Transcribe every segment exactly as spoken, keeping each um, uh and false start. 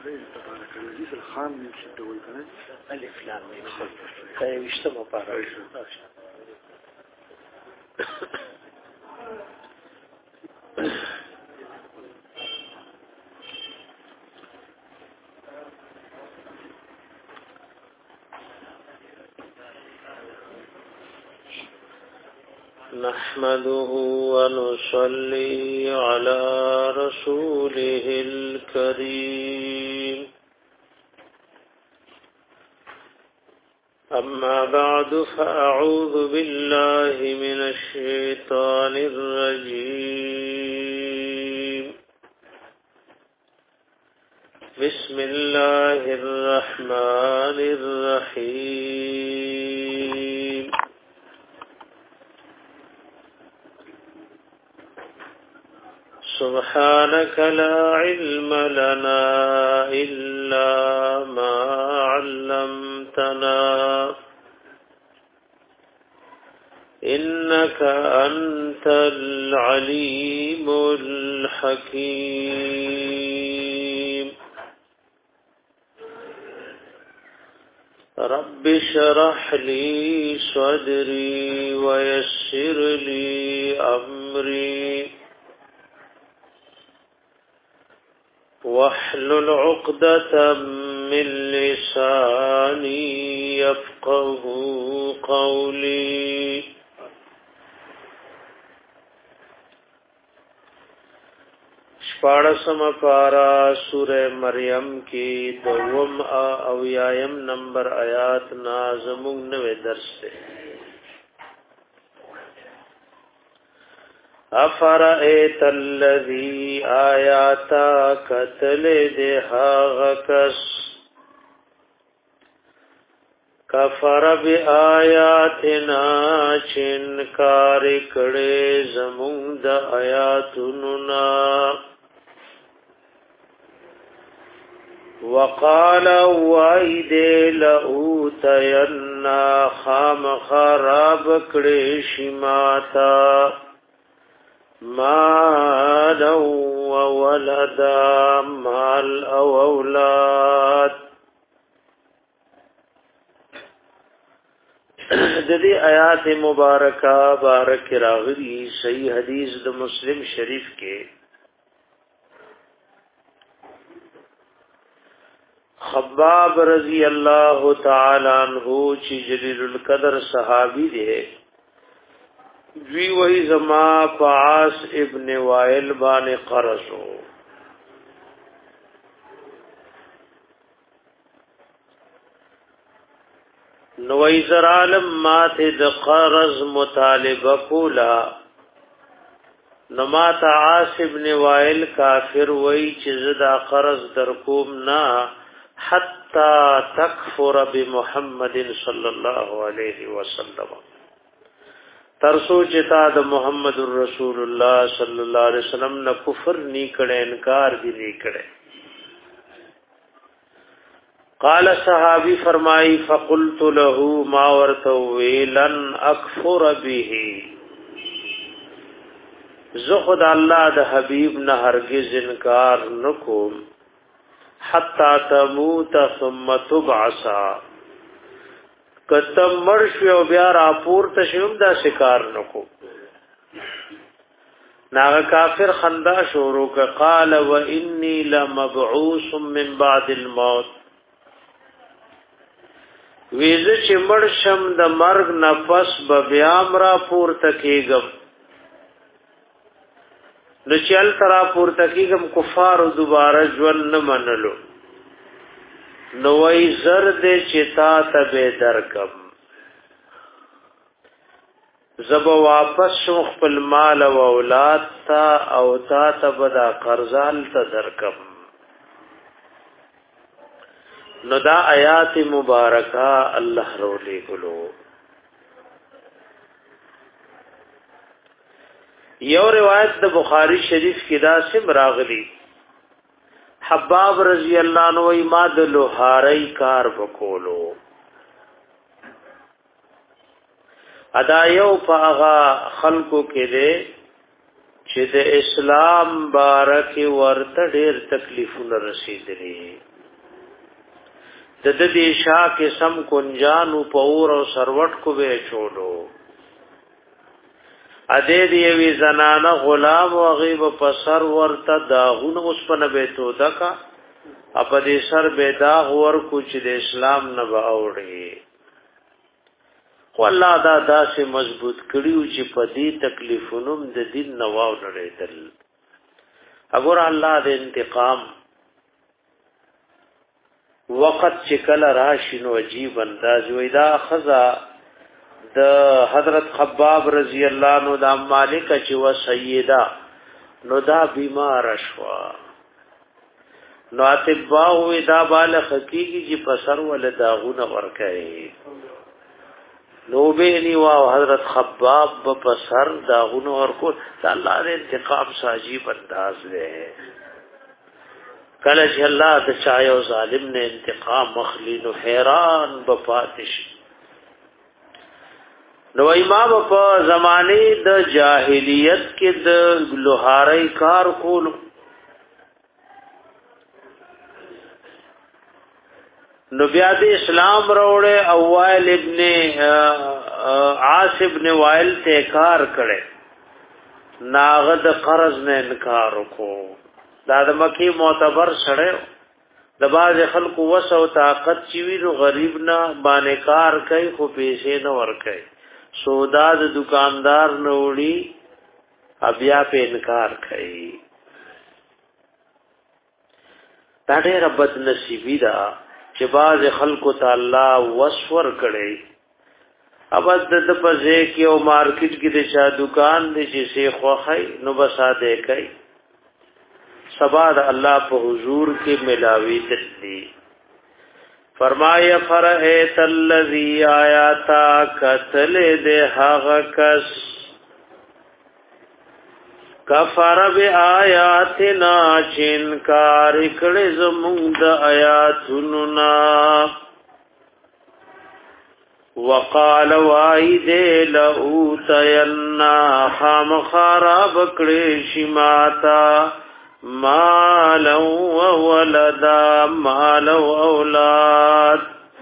تبارك الذي في الخام من شدة والكلام الف لام ميم كي يشتموا بارا نحمده ونصلي على رسوله الكريم أما بعد فأعوذ بالله من الشيطان الرجيم بسم الله الرحمن الرحيم سبحانك لا علم لنا إلا ما علمتنا إنك أنت العليم الحكيم رب اشرح لي صدري ويسر لي أمري واحلل عقدة من لساني يفقه قولي شپاڑسم پارا سورہ مریم کی دوم او یایم نمبر آیات نازمون نوے درس سے افرأیت الذی آیاتا قتل دہا غکس کفر بی آیاتنا چنکار کڑے زمون دا آیاتننا وقال وعید لأوتینا خام خراب کڑے شماتا مالا وولدا مال او اولاد ددی آیات مبارکہ بارک راغلی صحیح حدیث د مسلم شریف کے خباب رضی اللہ تعالی عنہ چی جلیل القدر صحابی دے دوی وی زما پاس ابن وائل بان قرضو نوی زرالم مات د قرض مطالبه کولا نمات عاص ابن وائل کافر وی چیز دا قرض در کوم نا حتی تکفر بمحمد صلی اللہ علیہ وسلم ترسو چتا د محمد رسول الله صلی الله علیه وسلم نه کفر نی کړه انکار دی نی کړه قال صحابی فرمای فقلت له ما ورت ولن اکفر به زه خد الله د حبیب نه هرگز انکار نکوم حتا تموت ثم تبعثا کتم مرشو او بیا راپور تشوم دا شکار نکو ناغ کافر خندا شورو که قال و انی لمبعوث من بعد الموت ویزه چې مرشم د مرگ نفس ببیام راپور تکیگم نو چل ترا پور تکیگم کفار دوباره ژوند نه منلو نوئی زرد چتا تب درکم زب واپس شم خپل مال و اولاد تا او تا تب دا قرزال تا درکم نو دا آیات مبارکہ اللہ رولی گلو یو روایت د بخاری شریف کی دا سم راغلی حباب رضی اللہ عنہ وی ما د لوهاری کار وکولو ادا یو پاغا خلقو کې دے چې د اسلام بارک ورته ډېر تکلیفونه رسیدلي د دې شا کې سم کنجانو پور او سروټ کو به چولو ا دې دې وی زنانه غلام او غیب په سر ورته داغونه اوس په نبه تو دکا اپ دې سر به داغ ور کو چې د اسلام نه باوړي خو الله دا داسې مضبوط کړیو چې په دې تکلیفونو د دین نواو لريدل اگر الله د انتقام وقت چې کله راشي نو عجیب انداز وي دا خزا د حضرت خباب رضی الله عنه د مالک چې و سیدا نو دا بیمار شوا نو اتباع وی دا بال حقیقی چې په سر ول داغونه ورکه نو به نی وا حضرت خباب په سر داغونه ورکو دا الله د انتقام عجیب انداز دی کله چې الله د چا یو ظالم نه انتقام مخلی نو حیران بپاتش نو امام په زمانه د جاهلیت کې د لوهارای کار کول نو بیا د اسلام وروړه اوائل ابن عاص ابن وائل ته کار کړي ناغد قرض نه انکار وکړو دا د مکی معتبر سره د باز خلکو وسو طاقت چې ویلو غریب نه باندې کار کوي خو پیسې نه ور کوي سودا د دکاندار نه وړي بیا په انکار کوي دا ډېر بد نصیبی ده چې باز خلکو تعالی وسور کړي ابد د پځه کې او مارکیټ کې د چا دکان دي چې سي خوخای نو بساده کوي سبا د الله په حضور کې ملاوي دي فرمایا فرئت الذی آیاتا قتل ده هغه کس کفر بی آیاتنا چنکار کړي زمونږ د آیاتونو نا وقال وعید لئوتینا خام خراب کړي شماتا مالا و ولدا مالا و اولاد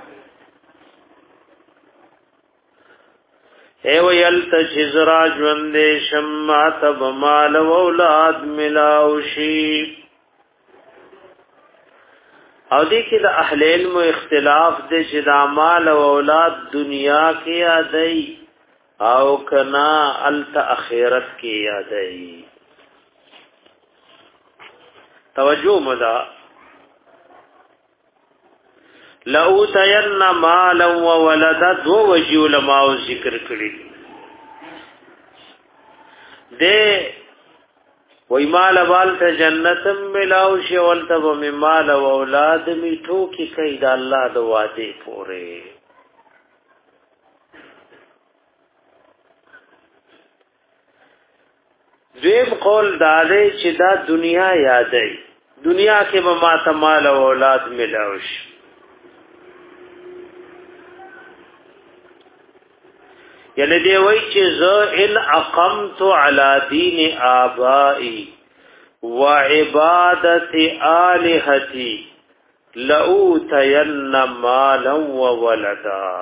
ایو یلت چزرا جوند شمات بمال و اولاد ملاوشی او دی که دا اهل علم اختلاف دی چه دا مال و اولاد دنیا کی یادئی او کنا الت اخیرت کی یادئی توجہ مدا لَأُوتَيَنَّ مَالًا وَوَلَدًا دو وجی علماء ذکر کړي دے وی مال وال ته جنتم ملاو شی ولته به مال او اولاد میټو کی کید الله د وعده پوره دیم قول داله چې دا دنیا یادای دنیا کې به ما ته مال او اولاد ملاو شي یعنی دی وای چې ز ان اقمت علی دین آبائی و عبادت الہتی لئوتین مالا و ولدا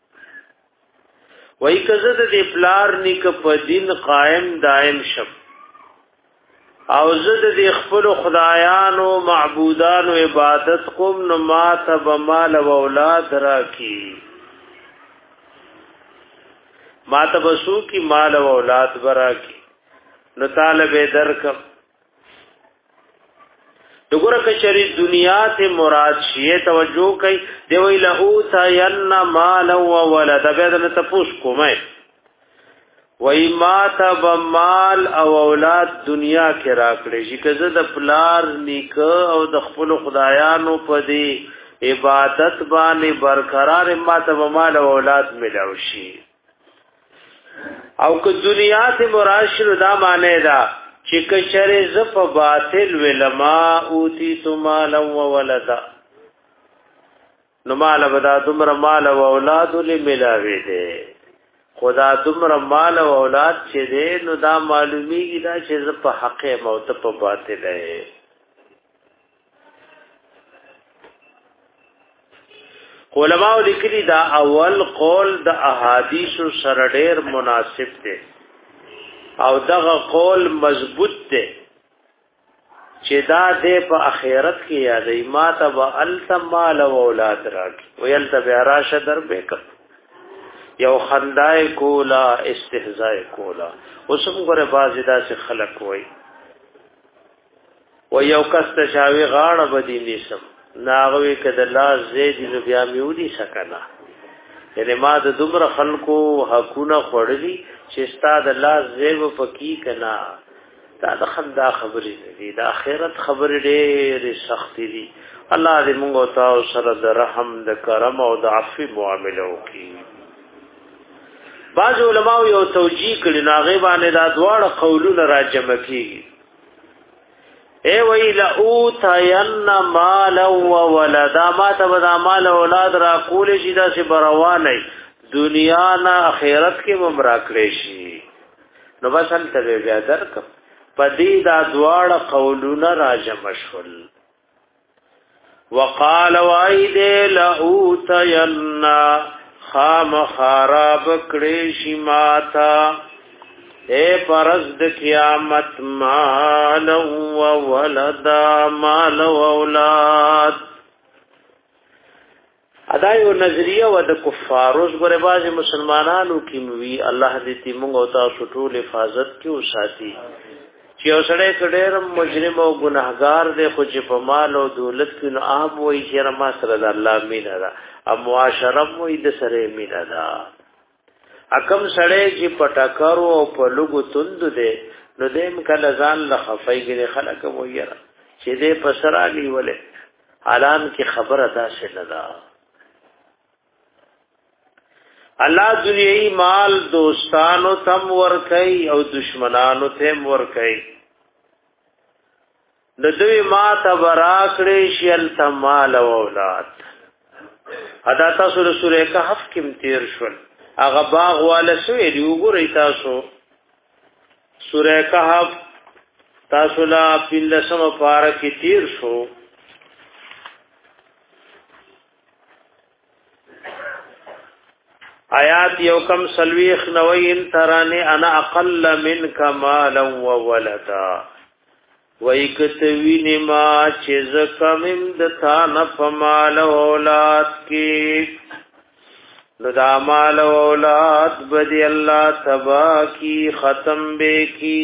وای کزه د پلار نیک په دین قائم دائم شپ او زد د خپل خدایانو معبودانو عبادت کوم نو ما تب مال و اولاد راکی ما تبسو کی مال و اولاد برا کی نو طالب درکم دګوره کچری دنیا ته مراد شیه توجه کوي دی وی له تا ین مال و ولد بدن تپوس کومه وای ما تب مال او اولاد دنیا کې راکړي چې کزه د پلار نیک او د خپل خدایانو په دی عبادت باندې برقرار ما تب مال او اولاد ملاوي شي او که دنیا ته مراشد دا معنی دا چې کچره زف باطل ولما اوتی تو مال و ولدا نو مال بدا دمر مال و اولاد له ملاوي دي خدا دمر مال و اولاد چې دي نو دا معلومیږي دا چې زف حق موت په باطل ہے علماء لیکلي دا اول قول د احادیث سره ډېر مناسب دی او دغه قول مضبوط دی چې دا د په اخرت کې یادې ما تبع التمال او اولاد راکې ویل تبع راشه در به یو خندای کولا استهزاء کولا اوسم غره بازدا سے خلق وای و یو کس تشاوی غاړه بدی نسم ناغوی کده الله زید نو بیا میودی سکنا یعنی ما د دومره خلقو حقونه خړلی چې استاد الله زیب پکی کنا دا د خندا خبرې دي د اخرت خبرې ډېرې سخت دي الله دې موږ او تاسو سره د رحم د کرم او د عفو معاملې وکړي بعض علماء یو توجیه کړي ناغه باندې دا دواړه قولونه راجمع کیږي اے ویلا اوتین مال و ولدا ما تبدا مال اولاد را کول شي دا سي بروانه دنیا نه اخرت کې ممرا کړی شي نو بس ان ته بیا درک پدې دا دواړه قولونه راجمع شول وقال وايد لاوتین خام خراب کړی شي ماتا اے پرز د قیامت مال و ولد مال و اولاد ادايو نظریه و د کفاروس غره باز مسلمانانو کې موي الله دې تی موږ او تاسو ټول حفاظت کې وساتي چې اوسړې کډېر مجرم او ګناهګار دې خو چې په مال او دولت کې نو عام وي چې رما سره د الله مینا ده ا معاشره وي د سره مینا ده اکم سړی چې پټکارو او په لګو توند دي نو دیم کله ځان له خفایګره خلک وایره چې دې پسرالي ولې اعلان کې خبره داسې نه ده الله دنیای مال دوستانو تم ور کوي او دشمنانو تم ور کوي د دوی ما تبراکړي شل تمال او اولاد ادا تاسو سورې کهف کې تیر شول هغه باغ والا شوی دی وګورئ تاسو سورہ کهف تاسو لا پنځم پاره کې تیر شو آیات یو کم سلویخ نوین ترانی انا اقل منک مالا و ولدا ویکتوی نما چیز کمم دتا نفمال و اولاد کی نو دا مال و اولاد بدی اللہ تبا کی ختم بے کی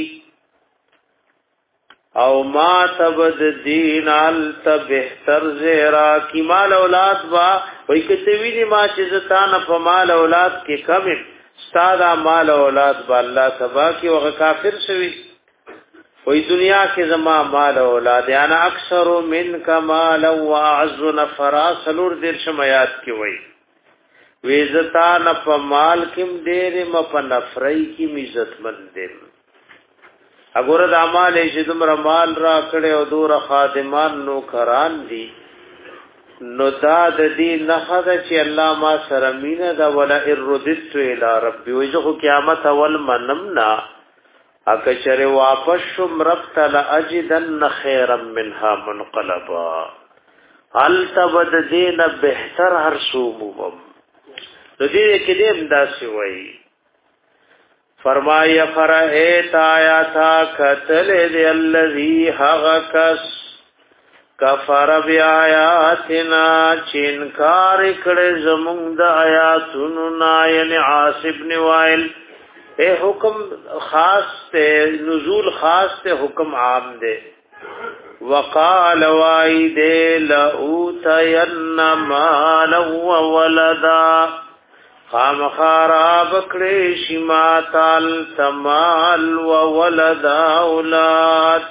او ما تبد دین علت بہتر زیرا کی مال اولاد با وی کتوینی ما چیزتان پا مال اولاد کی کمم ستادا مال اولاد با اللہ تبا کی وغا کافر شوی وی دنیا کی زما مال اولاد یعنی اکثر من کا مال و اعز نفرا سلور دیر شمیات کی وی ویزتا نپا مال کم دیرم پا نفرائی کم عزت مندم اگر دا مال ایشدم را مال را کڑے او دور خادمان نو کران دی نو دا دا دی نخد چی اللہ ما سرمین دا ولا ارددت الى ربی ویزخو قیامت اول منمنا اکچر واپس شم ربت لأجدن خیرا منها منقلبا التبد دین بہتر ہر سومومم نو دې کې دې انداسي وای فرمایا فرایت آیا تا قتل دې الذی حقس کفر بیااتنا چینکار کړه زمونږ د آیاتونو نا یعنی عاصب بن وائل اے حکم خاص ته نزول خاص ته حکم عام دے وقال وائد لأوتین مالا وولدا خام خراب کړي شما تال تمال و ولد اولاد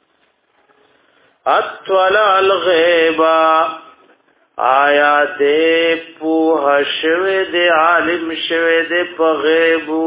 اطلع الغیب آیا دې په شوه دې عالم شوه دې په غیبو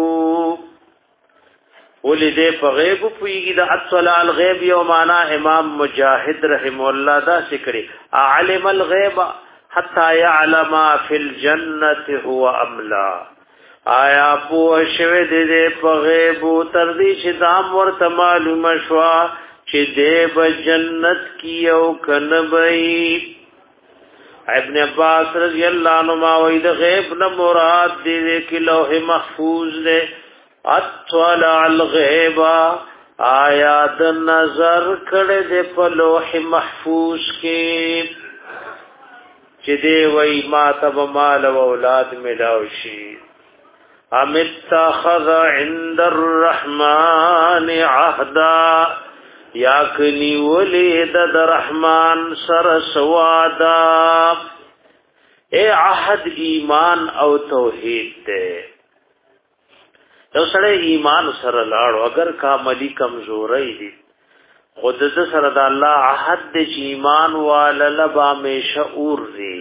ولې دې په غیبو پویږي د اطلع الغیب یو معنا امام مجاهد رحم الله دا ذکر علم الغیب حتی یعلم فی الجنة هو املا آیا پو شوه دې دې په غیب تر دې چې دام ورته معلومه شوا چې دې په جنت کې او کنبئی ابن عباس رضی اللہ عنہما وی د غیب نه مراد دی کې لوح محفوظ دے اطلع الغیب آیا د نظر کړه د په لوح محفوظ کې چې دی وی ما تب مال و اولاد ملاو شي ام اتخذ عند الرحمن عهدا یا کنی ولید د رحمان سر سوادا اے عهد ایمان او توحید دے یو سره ایمان سره لاړو اگر کاملی کمزوري دي خود د سره د الله عهد د ایمان واللبا می شعور دی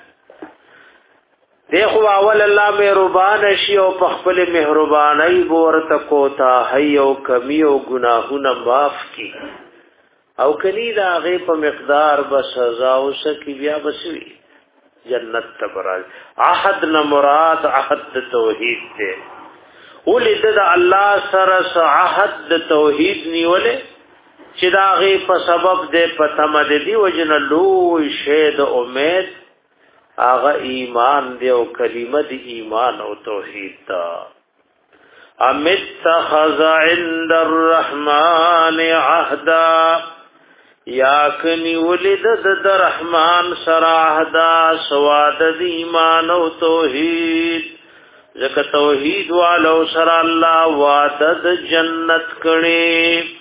دیکھو اول الله مهربان شي او په خپل مهرباني ورته کوتا هي او کمی او گناهونه معاف کی او کلی دا غي په مقدار به سزا او سکی بیا بسوي جنت تبرال عهد نه مراد عهد توحید ته ولید د الله سره عهد توحید نیولې چې دا غي په سبب د پتمد دی وجنلو شهد امید آغا ایمان دی او کلمه دی ایمان او توحید تا ام اتخذ عند الرحمن عهدا یا کنی ولد د رحمان سره عهدا سواد دی ایمان او توحید زکه توحید والو سره الله وعده د جنت کړي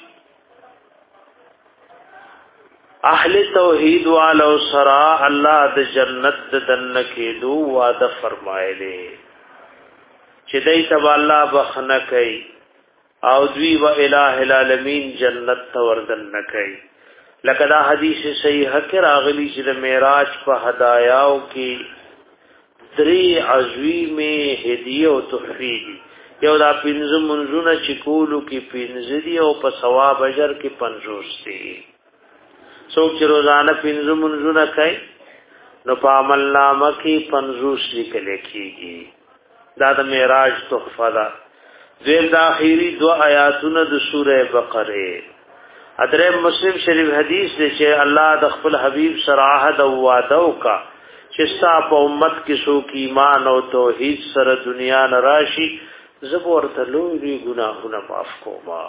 اهل توحید والو سرا الله د جنت دن کې دو وعده فرمایلی چې دای ته الله بخنه کوي او دوی و الٰه العالمین جنت ته وردن نه کوي لکه دا حدیث صحیح کې راغلی چې د معراج په هداياو کې درې عظیم هدیه او تحفې یو دا پنځه منځونه چې کولو کې پنځه دي او په ثواب اجر کې پنځوس دي څوک چې روزانه پنځه منځونه کوي نو په عمل نامه کې پنځوس لیکل کېږي دا د معراج تحفه ده دیم د اخیری دو آیاتونه د سوره بقره ادره مسلم شریف حدیث دی چې الله د خپل حبیب سره عهد او وعده وکا چې ستا په امت کې څوک ایمان او توحید سره دنیا نه راشي زبور ته لوی ګناهونه معاف کوما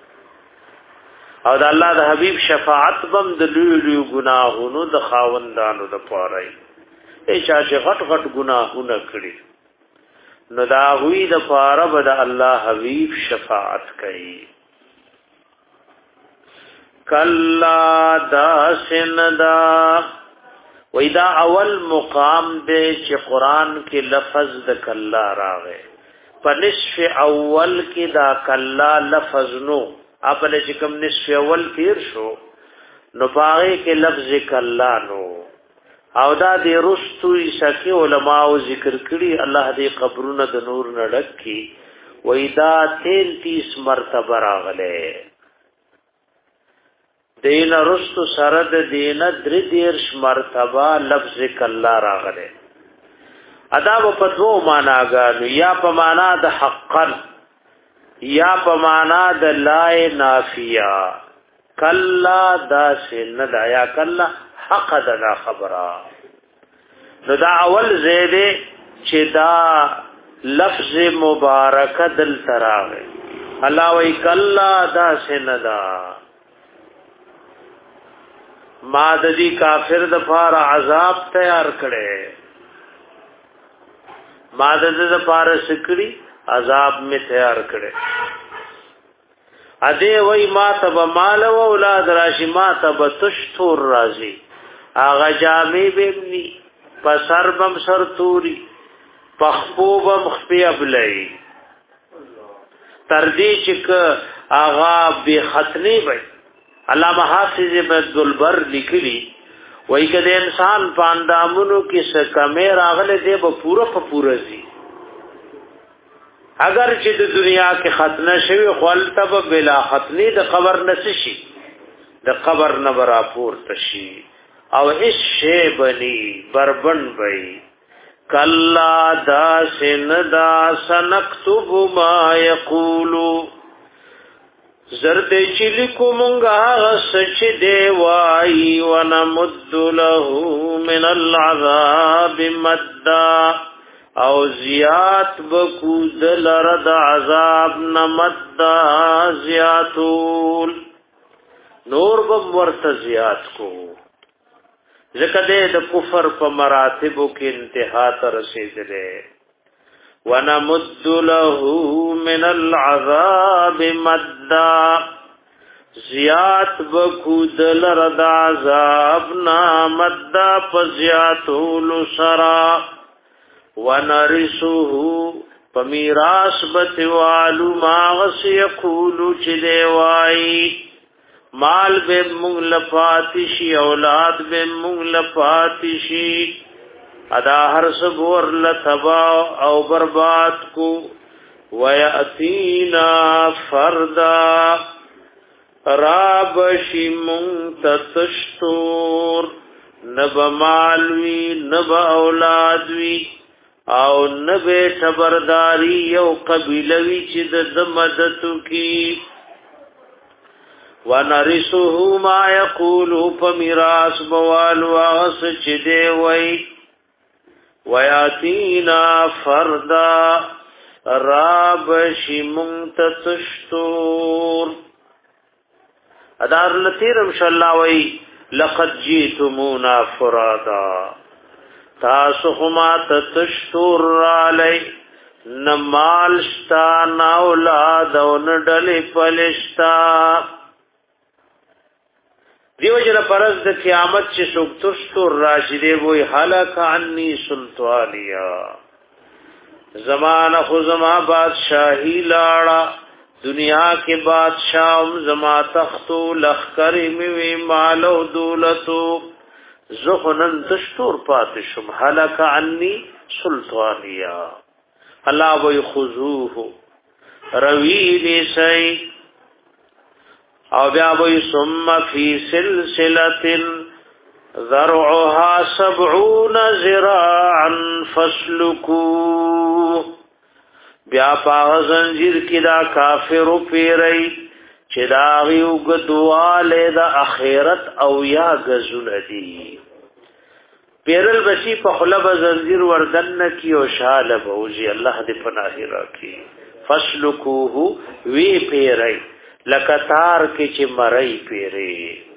او د الله د حبیب شفاعت بم د لوی لوی ګناهونو د خاوندانو د پاره ای چا چې غټ غټ ګناهونه کړی نو دا وی د پاره به د الله حبیب شفاعت کوي کلا دا سندا وېدا اول مقام دې چې قران کې لفظ د کلا راغې په نصف اول کې دا کلا لفظ نو اپل چې کوم نصف اول تیر شو نو پاره کې لفظ کلا نو او دا د رستوي شکی علماء ذکر کړي الله دې قبرونه د نور نه ډکي وېدا تینتیس مرتبه راغله دین رستو سره د دینه درې دیرش مرتبه لفظ کلا راغله ادا په دوه معناګانو یا په معنا د حقا یا په معنا د لا نافیه کلا دا سن دا یا کلا حق دا خبره نو دا اول زیده چې دا لفظ مبارک دل تراغه الله وی کلا دا سن دا ما د دې کافر د فار عذاب تیار کړي ما د دې د فار سکړي عذاب می تیار کړي اده وای ما تب مال او اولاد راشي ما تب تشتور رازي اغه جامع بني پسر بم سر توري پخپوب مخفي ابلي تر دې چې اغا به ختني وي علامہ حافظ ابن البر لیکلی وای کده انسان پاندامونو کې څه کمه راغله دی به پوره په پوره زی اگر چې د دنیا کې ختنه شوی خپلتب بلا ختنی د قبر نشي د قبر نه برا پورته شي او هیڅ شی بني بربن وي کلا دا سن دا سنكتب ما يقولو زرد چلی کو مونگا غسچ دے وائی ونمد له من العذاب مدّا او زیات بکود لرد عذاب نمدّا زیاتول نور بم ورت زیات کو ذکر دے د کفر په مراتبو کې انتہا ته رسیدلې ونمد له من العذاب مدّا زیات بکود لرد عذاب نامدّا پزیاتول سرا ونرسوه پمیراس بتوالو ماغس یقولو چدیوائی مال بے مغل پاتشی اولاد بے مغل پاتشی ادا ہر سبور لتبا او برباد کو ویأتینا فردا رابشی منتتشتور نب مالوی نب اولادوی او نب تبرداری یو قبیلوی چی د مددو کی ونرسوه ما یقولو پمیراس بوالو آغس چی دے وی ویاتینا فردا رابشی منتتشتور ادار لطیرم شاللہ وی لقد جیتمونا فرادا تاسو خما تتشتور رالی نمالشتا ناولاد و نڈلی پلشتا دیو جن پرز د قیامت چې څوک تشتور راشدې وای هلاک عني سلطانیا زمانہ خو زما بادشاہی لاړه دنیا کې بادشاہم زما تختو لخر می مال او دولتو زخنن تشتور پاتې شم هلاک عني سلطانیا الله وای خذوه روی نسی او بیا وی ثم فی سلسلة ذرعها سبعون ذراعا فاسلکوه بیا پاغ زنجیر کی دا کافر پیری چی دا غیو گدواله دا اخیرت او یا گزون دی پیرل بسی پخلب زنجیر وردن کی او شال بوزی اللہ دی پناہی راکی فاسلکوه وی پیری لکتار کی چی مرائی پیری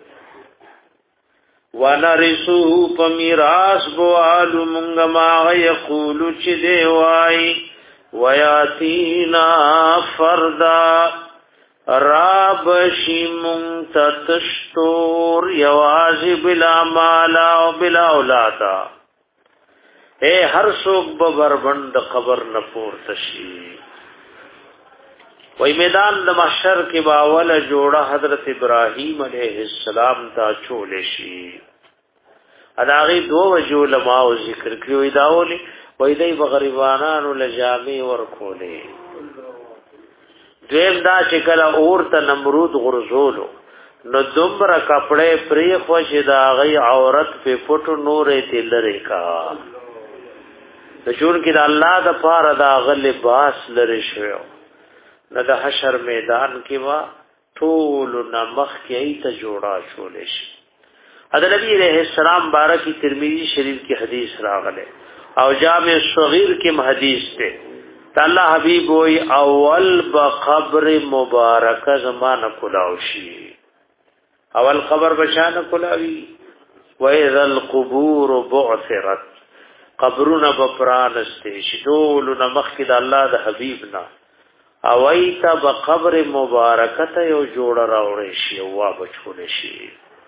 ونرسوه پمیراس بوالو منگما یقولو چی دیوائی ویاتینا فردا رابشی منتتشتور یوازی بلا مالا و بلا اولادا اے ہر سوک ببربند قبر نپور تشی وی میدان د محشر کې باول جوړه حضرت ابراهیم علیہ السلام تا چولشی اداغي دو وجو لما او ذکر کړو داولی وی دای بغریبانانو لجامع ورکولې دیم دا چې کله اورته نمرود غرزولو نو دومره کپڑے پری خوش دا غي عورت په پټو نورې تلری کا د جون کې د الله د پاره دا غل باس لری شو نو د حشر میدان کې وا ټول نمخ کې ایت جوړا شولې شي حضرت نبی علیہ السلام بارکی ترمذی شریف کی حدیث راغله او جامع صغیر کې حدیث ته الله حبیب وی اول بقبر مبارک زمانہ کلاوشی اول قبر بشانه کلاوی و اذا القبور بعثرت قبرنا بپرانسته شدول نمخ کې د الله د حبیبنا او ایتا بقبر مبارکته یو جوړ راوړی شي او وا بچول شي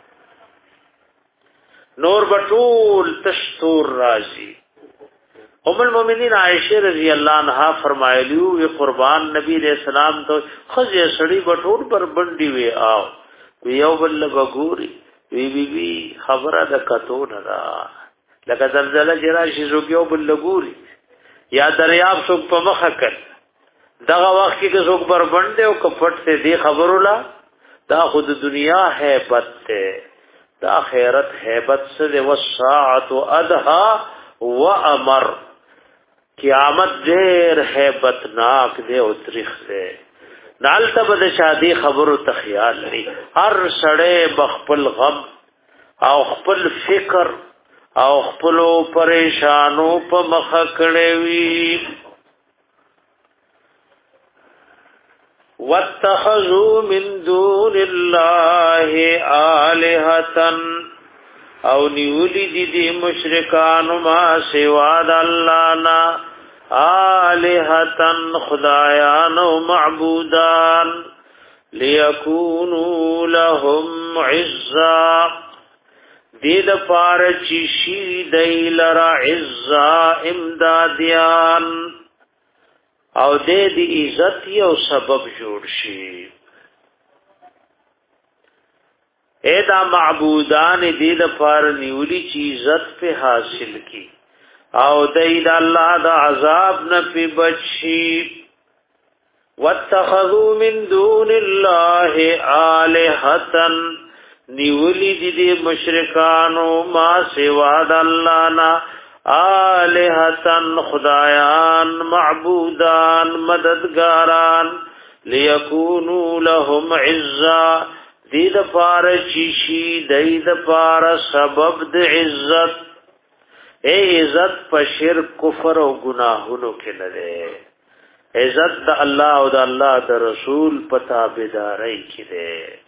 نور بطول تشتور رازی ام المومنین عائشہ رضی اللہ عنہا فرمایلیو وی قربان نبی علیہ السلام تو خزی سڑی بطول پر بندی وی آو وی یو بل بگوری وی بی بی خبره د کتو ندا لکه زلزلہ جراشی زوگ یو بل گوری یا دریاب سوک پا مخکل دغه وخت کې زوګ بر بنده او کپټ ته دی خبرو لا دا خود دنیا هیبت ته دا خیرت هیبت سے والساعه ادها وامر قیامت دیر هیبت ناک دے او تاریخ دے دالته به شادي خبرو ته خیال لري هر سړی بخپل غم او خپل فکر او خپل پریشانو په مخ کړي وي واتخذوا من دون الله آلهة او نیولی دی دی مشرکان ما سوا د الله نا آلهة خدایان و معبودان لیکونوا لهم عزا دید پار چیشی دی لرا عزا امدادیان او دې دی عزت یو سبب جوړ شي اے دا معبودان دې د پار نیولی چی عزت په حاصل کی او دې د الله د عذاب نه په بچي واتخذوا من دون الله آلهة نیولی دې مشرکانو ما سوا د الله نه آلهتن خدایان معبودان مددگاران لیکونو لهم عزا دید پار چیشی دید پار سبب د عزت اے عزت په شرک کفر او گناهونو کې نه ده عزت د الله او د الله د رسول په تابعداري کې ده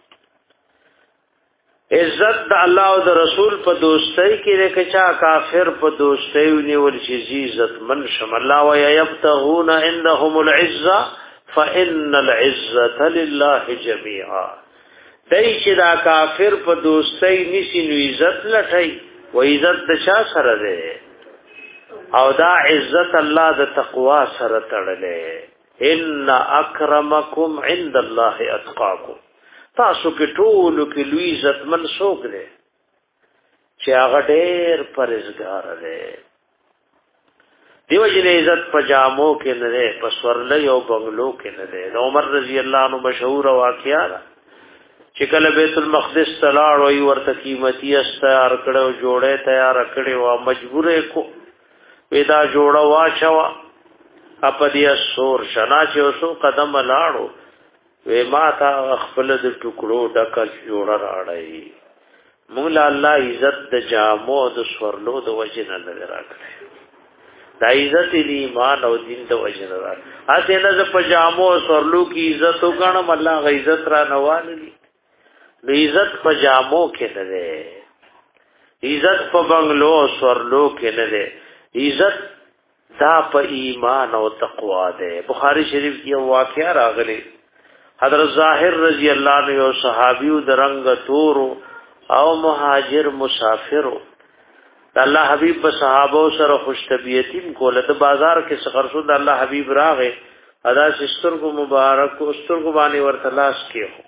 عزت د الله او د رسول په دوستۍ کې لکه چا کافر په دوستۍ ونیول شي عزت من شم الله و يبتغون عندهم العزه فان العزه لله جميعا دای چې دا کافر په دوستۍ نشي نو عزت لټای و عزت د شا سره ده او دا عزت الله د تقوا سره تړلې ان اکرمکم عند الله اتقاکم تاسو کې ټول کې لوی عزت منسوک دي چې هغه ډېر پرهیزګار دی دیو جن عزت پجامو کې نه ده پسورلې او بنگلو کې نه ده عمر رضی الله عنه مشهور واقعا چې کله بیت المقدس تلاړ وي ورته قیمتي استعار کړو جوړه تیار کړي او مجبور کو ودا جوړه واچوا اپدیا سور شنا چې اوسو قدم لاړو وی ما تا خپل د ټکړو ډکه جوړه راړی موږ الله عزت د جامو د سورلو د وجه نه راکړي دا عزت دی ایمان او دین د وجه نه راکړي اته نه په جامو سورلو کی عزت وکړم الله غ عزت را نوالي د عزت په جامو کې نه ده عزت په بنگلو سورلو کې نه ده عزت دا په ایمان او تقوا ده بخاری شریف کې واقعا راغلی حضرت ظاهر رضی اللہ عنہ یو صحابیو درنگ تورو او مهاجر مسافرو الله حبیب په صحابو سره خوش طبیعتیم کوله د بازار کې سخرسو د الله حبیب راغې ادا سستر کو مبارک او استر کو باندې ورتلاش کیو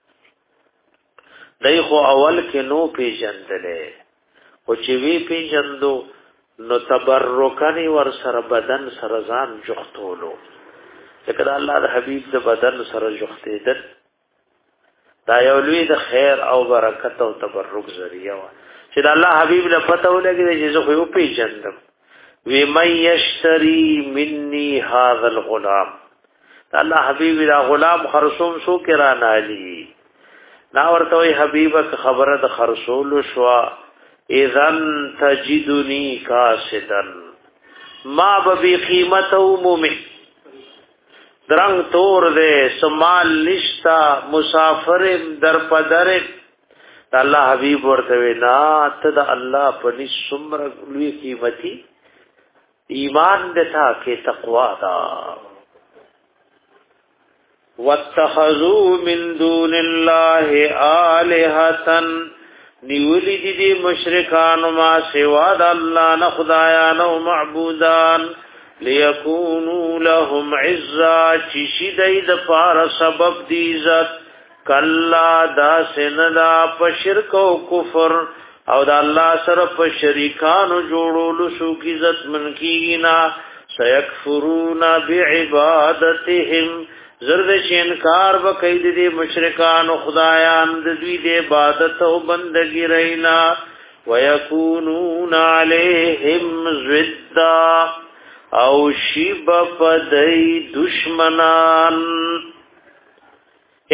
دای خو اول کې نو پیجندلې او چې وی پیجندو نو تبرکانی ور سره بدن سره ځان جوختولو لکه الله د حبیب د بدن سره جوختیدل دا یو لوی د خیر او برکت او تبرک ذریعہ و چې د الله حبیب له پته ولګي چې زه خو په جندم وی مې یشتری مني هذا الغلام الله حبیب دا غلام خرصوم سو کرا نالی نا ورته وی حبیبک خبره د خرصول شوا اذن تجدنی کاسدن ما ببی قیمت او مومن درنگ تور دے سمال نشتا مسافر در پدر اللہ حبیب ورتوی نا تد اللہ پنی سمر لوی قیمتی ایمان دتا کہ تقوا دا واتخذوا من دون اللہ آلہتا نیولی دی دی مشرکان ما سوا دا اللہ نخدایان و معبودان لیکونو لهم عزا چیشی دی د پار سبب دی عزت کلا دا سندا په شرک او کفر او دا الله سره په شریکانو جوړولو شو کی عزت من کینا سيكفرون بعبادتهم زرد چې انکار وکید دي مشرکان او خدایان د دوی د عبادت او بندګی رینا ويكونون عليهم ضدا او شیب پدای دشمنان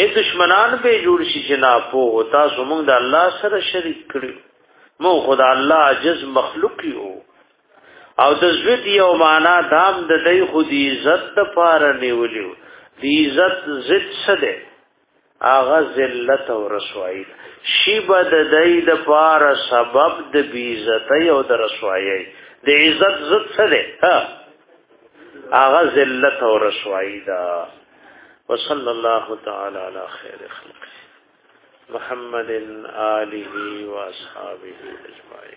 اے دشمنان به جوړ شي چې نه په تاسو موږ د الله سره شریک کړو مو خدا الله عجز مخلوق یو او د زوید یو معنا دام د دای خودی عزت د پاره نیولیو دی عزت زد سده اغه ذلت او رسوایی شی بد دای د پاره سبب د بی عزت او د رسوایی د عزت زد سده ها اغه ذلت او رسوایی دا وصلی الله تعالی علی خیر خلق محمد آله و اصحابہ اجمعین.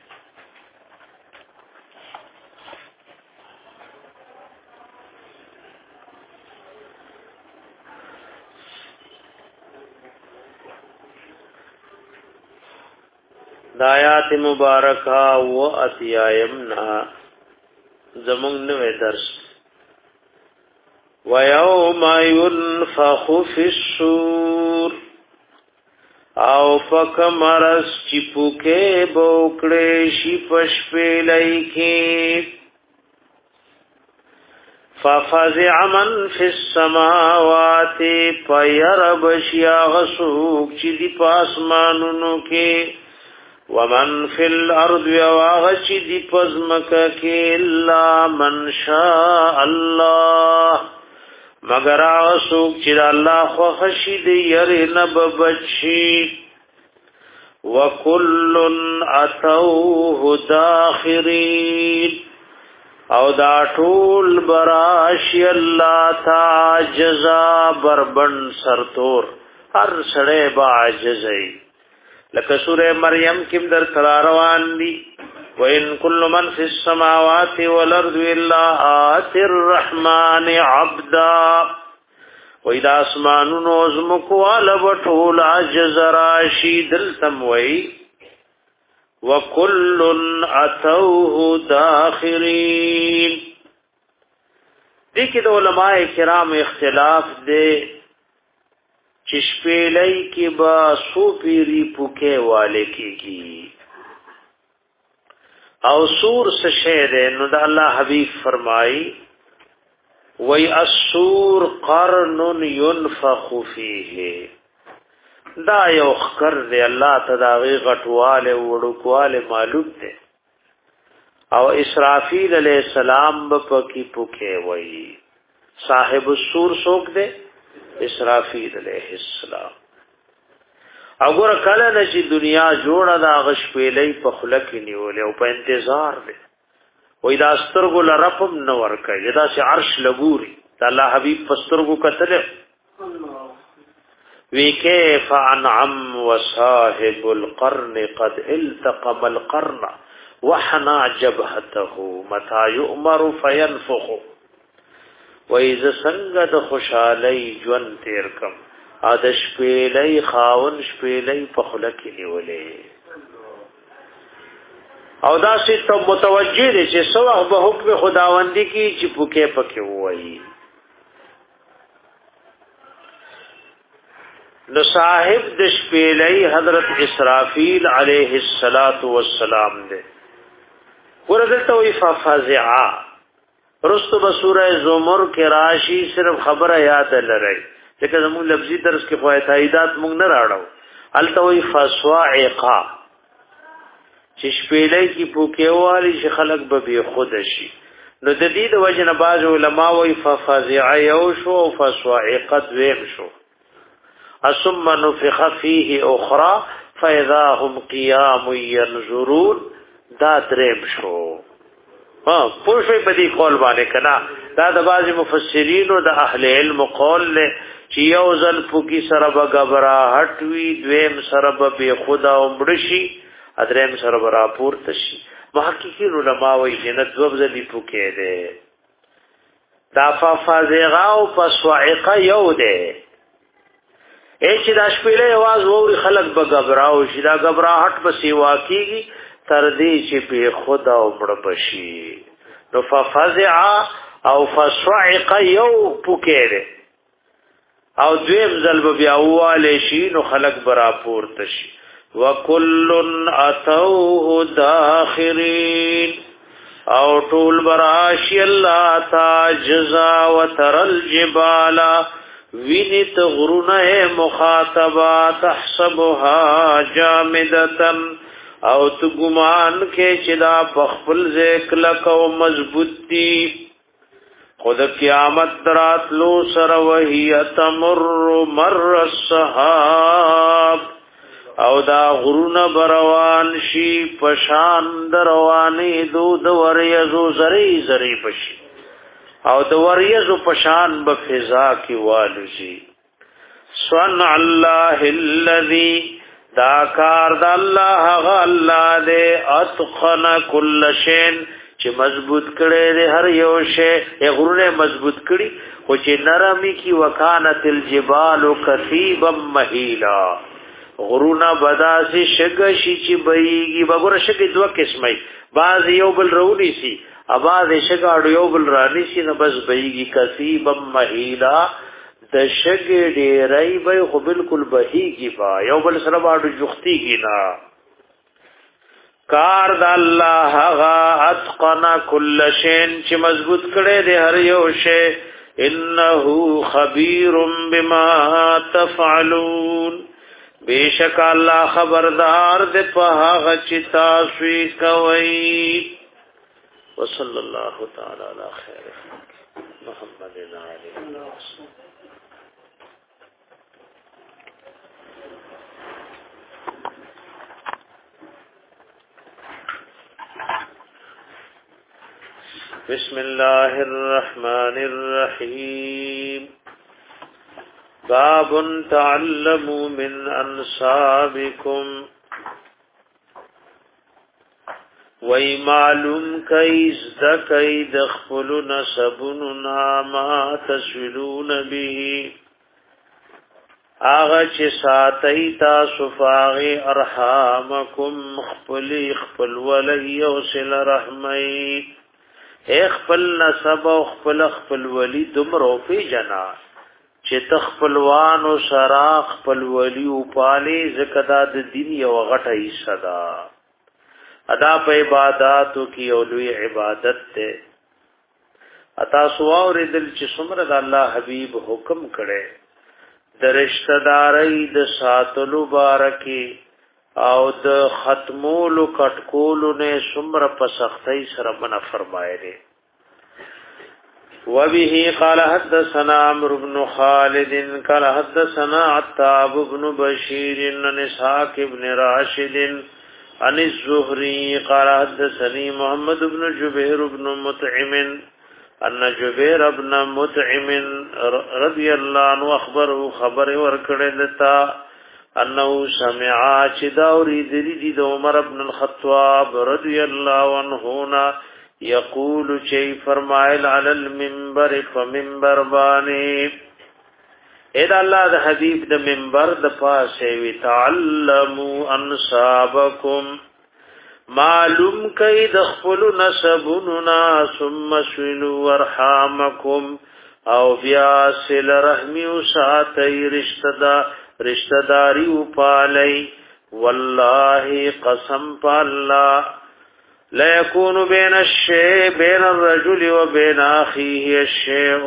دایات مبارکہ و اتیایمنا زمون نوے درس وَيَوْمَ يُنْفَخُ فِي الصُّورِ او فکمرس چپوکے بوکڑے شی پشپیلئی کی فَفَزِعَ مَنْ فِي السَّمَاوَاتِ پَيَرَبْ شِيَاغ سوک چی دی پاسمانونو کے وَمَنْ فِي الْأَرْضِ وَاغ چی دی پزمک کے اللہ من شاء اللہ مگر آسوک چی دا اللہ خوخشی دی یرنب بچی وَكُلٌّ أَتَوْهُ دَاخِرِينَ او دا ټول براشی اللہ تا جزا بربن سرطور ہر سڑے با عجزئی لکہ سورہ مریم کم در تراروان دی وَإِن كُلُّ مَنْ فِي السَّمَاوَاتِ وَالْأَرْضِ إِلَّا آتِ الرَّحْمَنِ عَبْدًا وَإِذَا أَسْمَانُ نُوزْمُكُ وَلَبَطُولَ عَجْزَ رَاشِدِ الْتَمْوَيْ وَكُلٌّ أَتَوْهُ دَاخِرِينَ. دیکھ دو علماء کرام اختلاف دے چشپیلئی کی با سو پیری پوکے والے کی کی او سور سشے دے نو دا اللہ حبیب فرمائی وی السور قرن ينفخ فیہ دا یو خکر دے اللہ تداغی غٹوال وڑکوال معلوم دے او اسرافیل علیہ السلام بپکی پکے وی صاحب السور سوک دے اسرافیل علیہ السلام اگر کله نشي دنیا جوړه دا غش پیلې په خلک نیولې او په انتظار دي وې دا سترګو لرپم نو ورکه دا چې عرش لګوري دا الله حبيب پسترګو کتل وی کیف انعم وصاحب القرن قد التقم القرن وحنا جبهته متى يؤمر فينفخ وې ز څنګه د خوشالۍ ژوند تیر کم آدش پیلی خاون شپیلی پخلکی نیولی او دا سی تو متوجه دی چه سو اخ با حکم خداوندی کی چی پوکے پکی ہوئی نو صاحب دش پیلی حضرت اسرافیل علیہ السلام دے وردلتا وی ففزعا رستو بسورہ زمر کے راشی صرف خبر یاد لرئی لیکن زمون لفظی درس کې خو تاییدات مونږ نه راړو التوی فسواعقا چې شپېلې کې پوکېوالي چې خلق به بي خود شي نو د دې د وجنه باز علماء وی ففزع یوشو فسواعقت ویم شو ثم نفخ فيه اخرى فاذا هم قيام ينظرون دا دریم شو ها پوښې په دې قول باندې کنا دا د بعض مفسرین او د اهل علم قول له چې یو ځل پوکی سره به غبره هټوي دویم سره به خدا عمرشي ادریم سره به راپور تشي محققین علماء وایي جنت وبزلی پوکې ده دا ففازغا او فسوعقه یو ده اې چې دا شپېلې आवाज ووري خلق به غبراو شي دا غبره هټ به سیوا کیږي تر دې چې به خدا عمر بشي نو ففزع او فسوعقه یو پوکې ده او دویم ظلب بیاواله شي نو خلق برا پورته شي وکلن اتوه داخرین او طول براشی اللہ تا جزا و ترل جبالا وینت غرونه مخاطبا تحسبها جامدتن او تو ګمان کې چې دا بخفل ذکر او مضبوط دي خود قیامت درات لو سر وهي تمر مر الصحاب او دا غرونه بروان شي پشان درواني دود وریزو زری زری پشي او د وریزو پشان به فضا کې والوزي صنع الله الذي دا کار د الله غ الله دې اتقن كل شيء چې مضبوط کړي دې هر یو شی یې غرونه مضبوط کړي خو چې نرمي کی وکانت الجبال کثيبا مهيلا غرونه بداسي شګشي چې بيږي وګوره شګي دوه قسمه بعض یو بل رونی سي اواز شګاړو یو بل رانی سي نه بس بيږي کثيبا مهيلا د شګي ډېرای به خو بالکل بهيږي با یو بل سره باندې جوختيږي نه کار د الله هغه اتقنا كل شيء چې مضبوط کړي د هر یو شی انه خبير بما تفعلون بیشک الله خبردار د په هغه چې تاسو کوي وصلی الله تعالی علی خیر محمد علیه وسلم. بسم الله الرحمن الرحيم باب تعلموا من انصابكم وی معلوم کئی زدکی دخفل نسبننا ما تسولون به آغا چه ساتی تاسو فاغی ارحامکم خپلی خپل ولی وصل رحمی اخپل نسب او خپل خپل ولی دمرو پی جنا چې تخپلوان او سرا خپل ولی او پالی زکدا د دین یو غټه حصہ ده ادا په عبادتو کې او لوی عبادت ته اتا سواور دل چې څومره د الله حبیب حکم کړي د رشتہ داري د ساتلو بارکی او د ختمولو کټکولو نه څومره په سختۍ سره بنا فرمایي. وبه قال حدثنا عمرو بن خالد قال حدثنا عتاب بن بشير عن اسحاق بن راشد عن الزهري قال حدثني محمد بن جبير بن مطعم ان جبير بن مطعم رضي الله عنه اخبره خبر ورکړه دتا انه سمع چداوري دي د عمر بن الخطاب رضي الله عنه یقول چی فرمایل علی المنبر فمنبر بانی اذا الله د حبیب د منبر د پاسه وی تعلموا انصابکم معلوم کای د خپل نسبنا ثم سلوا ارحامکم او بیا سل رحمی او ساتي رشتہ دا رشتہ داری او پالی والله قسم بالله لا يكون بين الشيء بين الرجل وبين اخيه الشيء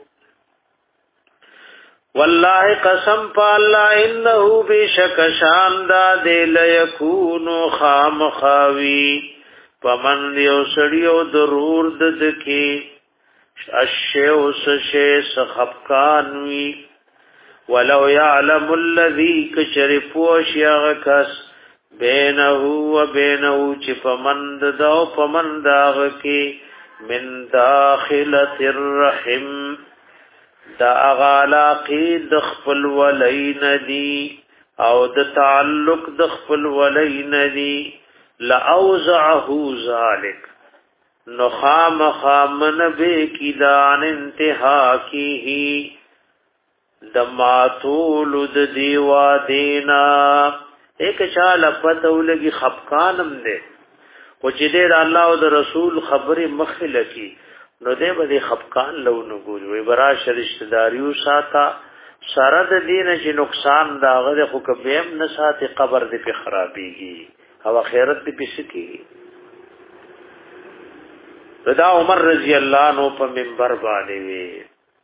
والله قسم بالله انه بشك شان دا دے لا يكون خام خاوي پمن یو سړیو ضرور د دکی الشيء سشي سخفقان وی ولو يعلم الذي كشرفوش يغكس بینه و بینه چې پمند دا او پمند داغ کې من داخلت الرحم دا اغالاقی د خپل ولین دی او د تعلق د خپل ولین دی لاوزعه ذلک نخام خامن به کی دان انتها کی د ماتول د دیوا دینا ایک چاله پته ولګي خفقانم دے او چې دې الله او د رسول خبره مخله کی نو دې به خفقان لونه ګول وي برا شرشت داریو ساته سره د دین چې نقصان داغه خو کبیم نه ساتي قبر دې په خرابيږي او خیرت دې پسکی رضا عمر رضی الله عنه په منبر باندې وی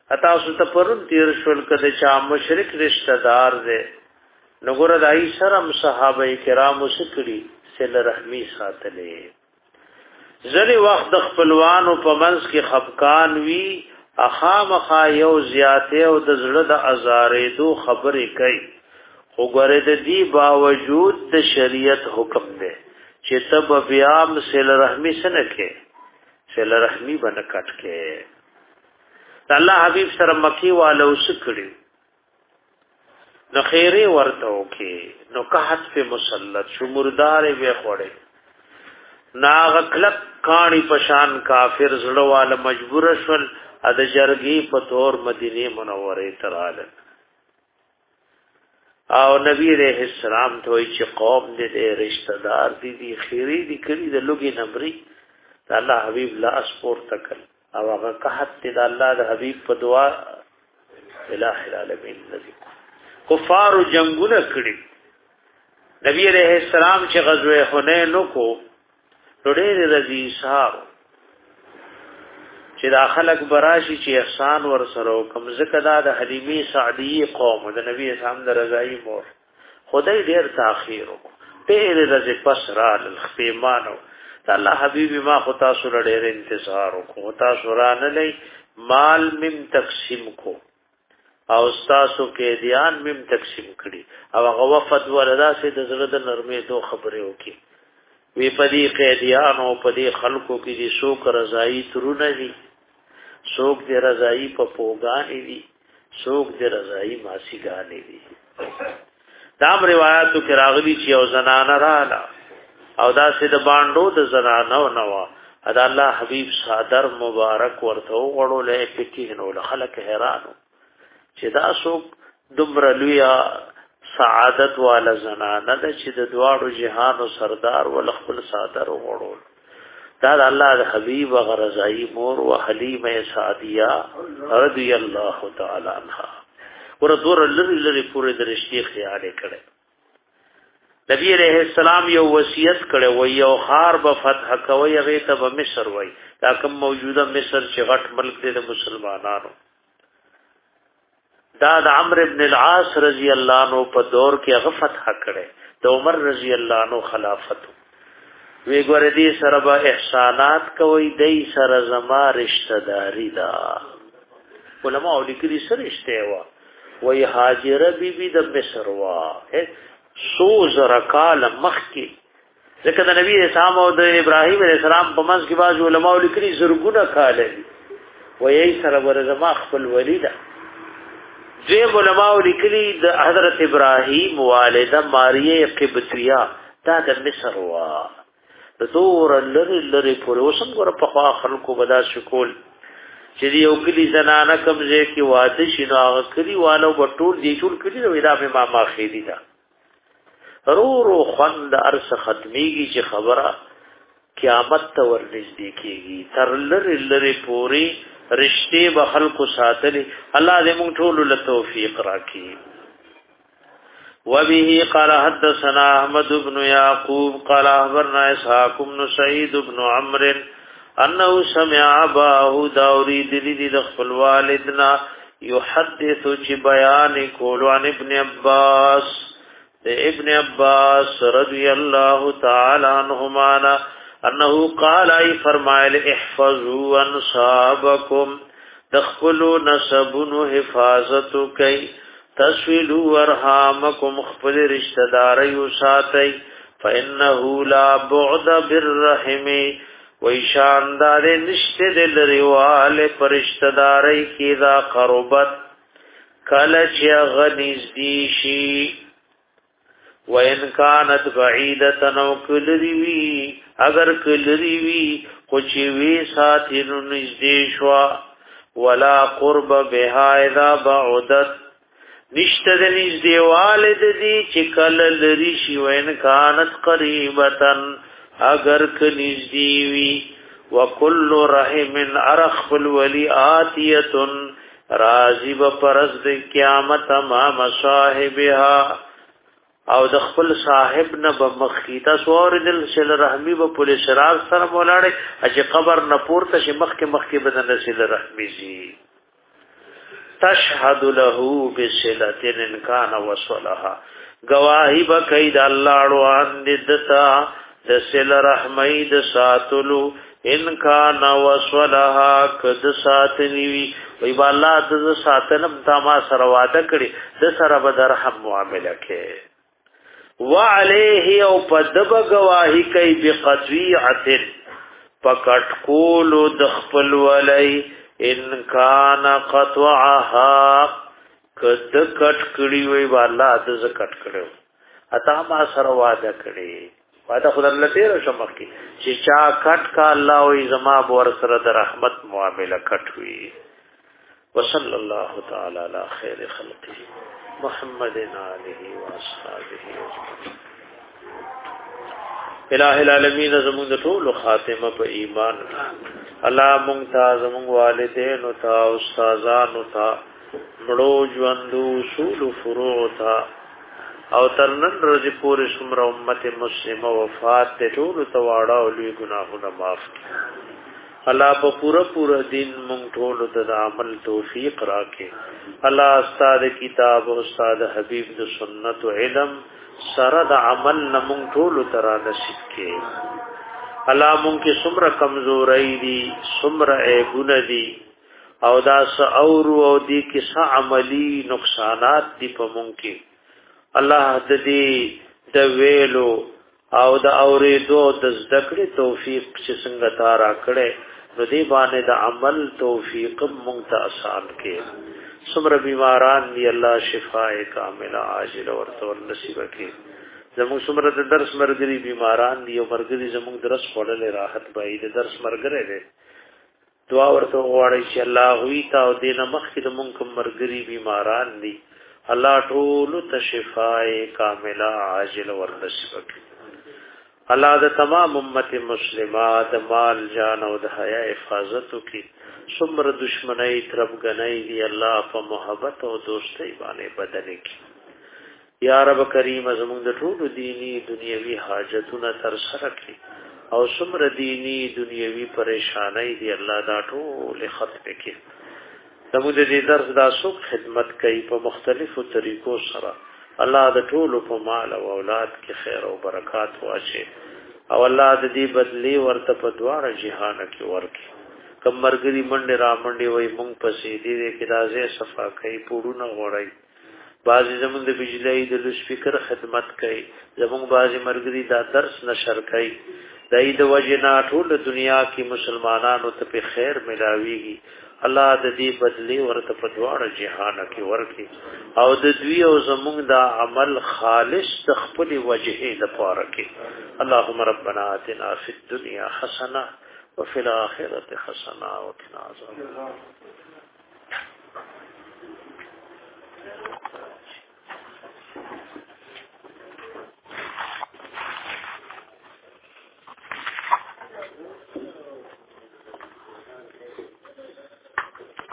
اتا اوس ته پرون تیر شول کده چا مشرک رشتہ دار دے نګور دای سرم صحابه کرام وسکړي سل رحمی ساتلې ځلې وخت د خپلوانو په منځ کې خفقان وی اخامخا یو زیاته او د زړه د ازارې دو خبرې کوي خو ګوره د دې باوجود د شریعت حکم دی چې تب بیام سل رحمی سره کې سل رحمی باندې کټ کې الله حبیب سره مکی والو سکړي نو خیره ورته وکي نو قحط په مسلط شو مردار به خوړې ناغ کلک کانی پشان کافر زړواله مجبور شول ا د جرګي په تور مدینه منوره تراله او نبی رحم السلام ته چې قوم دې رشتہ دار دي دي خیری دي کړي د لوګي نمبري الله حبیب لا اسپور تکل او هغه قحط دې الله د حبیب په دعا الہ العالمین نبی کفار جنگونه کړي نبی علیہ السلام چې غزوه حنین کو ډېر رضی صاحب چې دا خلق براشي چې احسان ور سره کوم زکدا د حلیمی سعدی قوم د نبی اسلام د رضای مور خدای ډېر تاخير ډېر رضی پس را الخیمانو الله حبیب ما خدا سره ډېر انتظار کو تاسو را نه لې مال مم تقسیم کو او تاسو کې دیان مم تقسیم کړي او هغه وفد ولدا سي د زړه د نرمۍ دو خبرې وکي وی پدی قیدیان او پدی خلقو کې دي شوک رضای ترونه دي شوک دې رضای په پوغانې دي شوک دې رضای ماسیګانې دي دام روایتو کې راغلي چې او زنانه رااله او دا سید باندو د زنانه نوا ادا الله حبیب صادر مبارک ورته وړولې پکې نو خلک حیرانو چې دا څوک دومره لویا سعادت والا زنانه د چې د دواړو جهان او سردار ول خپل صادر وړول دا الله د حبیب غرزای مور او حلیمه سعدیه رضی الله تعالی عنها ورته لری لری پورې درشتي خیال کړي نبی علیہ السلام یو وصیت کړي و یو خار به فتح کوي هغه ته به مصر وای دا کوم موجوده مصر چې غټ ملک دی د مسلمانانو دا د عمرو ابن العاص رضی الله عنه په دور کې هغه فتح کړي د عمر رضی الله عنه خلافت وی ګور دي سره به احسانات کوي دای سره زما رشتہ داری دا علماء لیکلي سره رشته وا وی هاجره بی بی د مصر وا سو زرکال مخکی ځکه د نبی اسلام او د ابراهیم علیه السلام په منځ کې باز علماء لیکلي زرګونه کاله وی سره ورزما خپل ولیدا جے علماء لیکلی د حضرت ابراهیم والده ماریه قبطیه دا د مصر وا د دور لری لری پر وسم ګره په خوا خلکو بدا شکول چې یو کلی زنانه کمزې کې واده شنو هغه کلی والو بټول دی ټول کلی نو دا په ما ما خېدی دا رو رو خوند ارس ختمیږي چې خبره قیامت ته ورنږدې کیږي تر لری لری پوری رشتے بخلق ساتلی اللہ دے مونږ ټول له توفیق راکړي وبه قال حدثنا احمد بن يعقوب قال اخبرنا اسحاق بن سعيد بن عمرو انه سمع اباه داوري دلی د خپل والدنا يحدث چې بیان کول عن ابن عباس ابن عباس رضی الله تعالی عنهما انه قال ای فرمایل احفظوا انصابکم تخفلوا نسبن حفاظت کئ تسویلوا ارحامکم خپل رشتہ داري وساتئ فانه لا بعد بالرحم و شاندار نشته دل ریوال پرشتہ داري کی ذا قربت کله چې غنیز دی شي وَإِنْ كَانَتْ بَعِيدَةً أَوْ كَلْرِوِي اگر کلریوی خوچوی ساتینو نزدیشوا ولا قرب بها اذا بعدت نشتد نزدیوالد دی چکل لریشی وَإِنْ كَانَتْ قَرِيبَةً اگر کنزدیوی وَكُلُّ رَحِمٍ أَرَخْفُ الْوَلِي آتِيَةٌ رازب پرزد قیامت امام صاحبها او د خپل صاحب نه بمخیتا سوور دل سل رحمی په پولیس شرار سره مولاړي چې قبر نه پورته شي مخ کې مخ کې بدن سل رحمی شي تشهد له بصلة ان كان وصلها گواہی بکید الله روان دتا د سل رحمی د ساتلو ان کان وصلها کد ساتنی وی والله د ساتنم تا ما سره وعده کړی د سره به رحم معامله کې وعليه او پدب گواہی کوي بقطيعه پکټ کول د خپل ولای ان کان قطعها کد کټ کړي وی والله د ز کټ کړو اته ما سره وعده کړی وعده خدای الله تیر شمخ کی چې چا کټ کا الله او زما بور سره د رحمت معامله کټ وی وصلی الله تعالی علی خیر خلقه محمد علیه و اصحابہ اجمعین الہ العالمین زمون ټول خاتمه په ایمان الله مونږ ته زمون والدین او تا استادان او تا مړو ژوندو اصول فروع تا او ترنن ورځې پورې څومره امت مسلمه وفات ته ټول تواړه او لوی ګناهونه معاف کړي الله په پورا پورا دین مونږ ټول ته د عمل توفیق راکړي الله استاد کتاب او استاد حبیب د سنت او علم سره د عمل نمون ټول تر نصیب کړي الله مونږ کې څومره کمزوري دي څومره عیبونه دي او دا ساور او دی کې څه عملی نقصانات دي په مونږ کې الله د دې د ویلو او د اورېدو د ذکر توفیق چې څنګه تا را کړې نو دې باندې د عمل توفیق مونږ ته آسان کړي څومره بیماران دی الله شفاء کامله عاجل ورته نصیب کړي زموږ څومره د درس مرګري بیماران دی او مرګري زموږ درس وړلې راحت پای د درس مرګره دی دعا ورته غواړي چې الله وی تا او دینه مخکې د مونږ مرګري بیماران دي الله ټول ته شفاء کامله عاجل ورنصیب کړي الله د تمام امت مسلمه د مال جان او د حیا حفاظت وکړي څومره دشمنی تربګنۍ دی الله په محبت او دوستۍ باندې بدل کړي یا رب کریم زموږ د ټول دینی دنیوي حاجتونه تر سره کړي او څومره دینی دنیوي پریشانای دی الله دا ټول ختم کړي زموږ د دې درس دا څوک خدمت کوي په مختلفو طریقو سره الله د ټول په مال او اولاد کې خیر او برکات واچي او الله د دې بدلی ورته په دواړه جهان کې ورکړي کم مرګري منډه را منډه وای مونږ پسې دې کې راځي صفا کوي پورونه غوړای بعضی زمونږ د بجلی د لوسپیکر خدمت کوي زمونږ بعضی مرګري دا درس نشر کوي دای د وجنا ټول دنیا کې مسلمانانو ته په خیر ملاويږي الله د دې بدلی ورته په دواړه جهان کې ورکړي او د دوی او زمونږ دا عمل خالص د خپل وجهه لپاره کې اللهم ربنا آتنا فی الدنيا حسنه وفي الاخره حسنه وقنا عذاب النار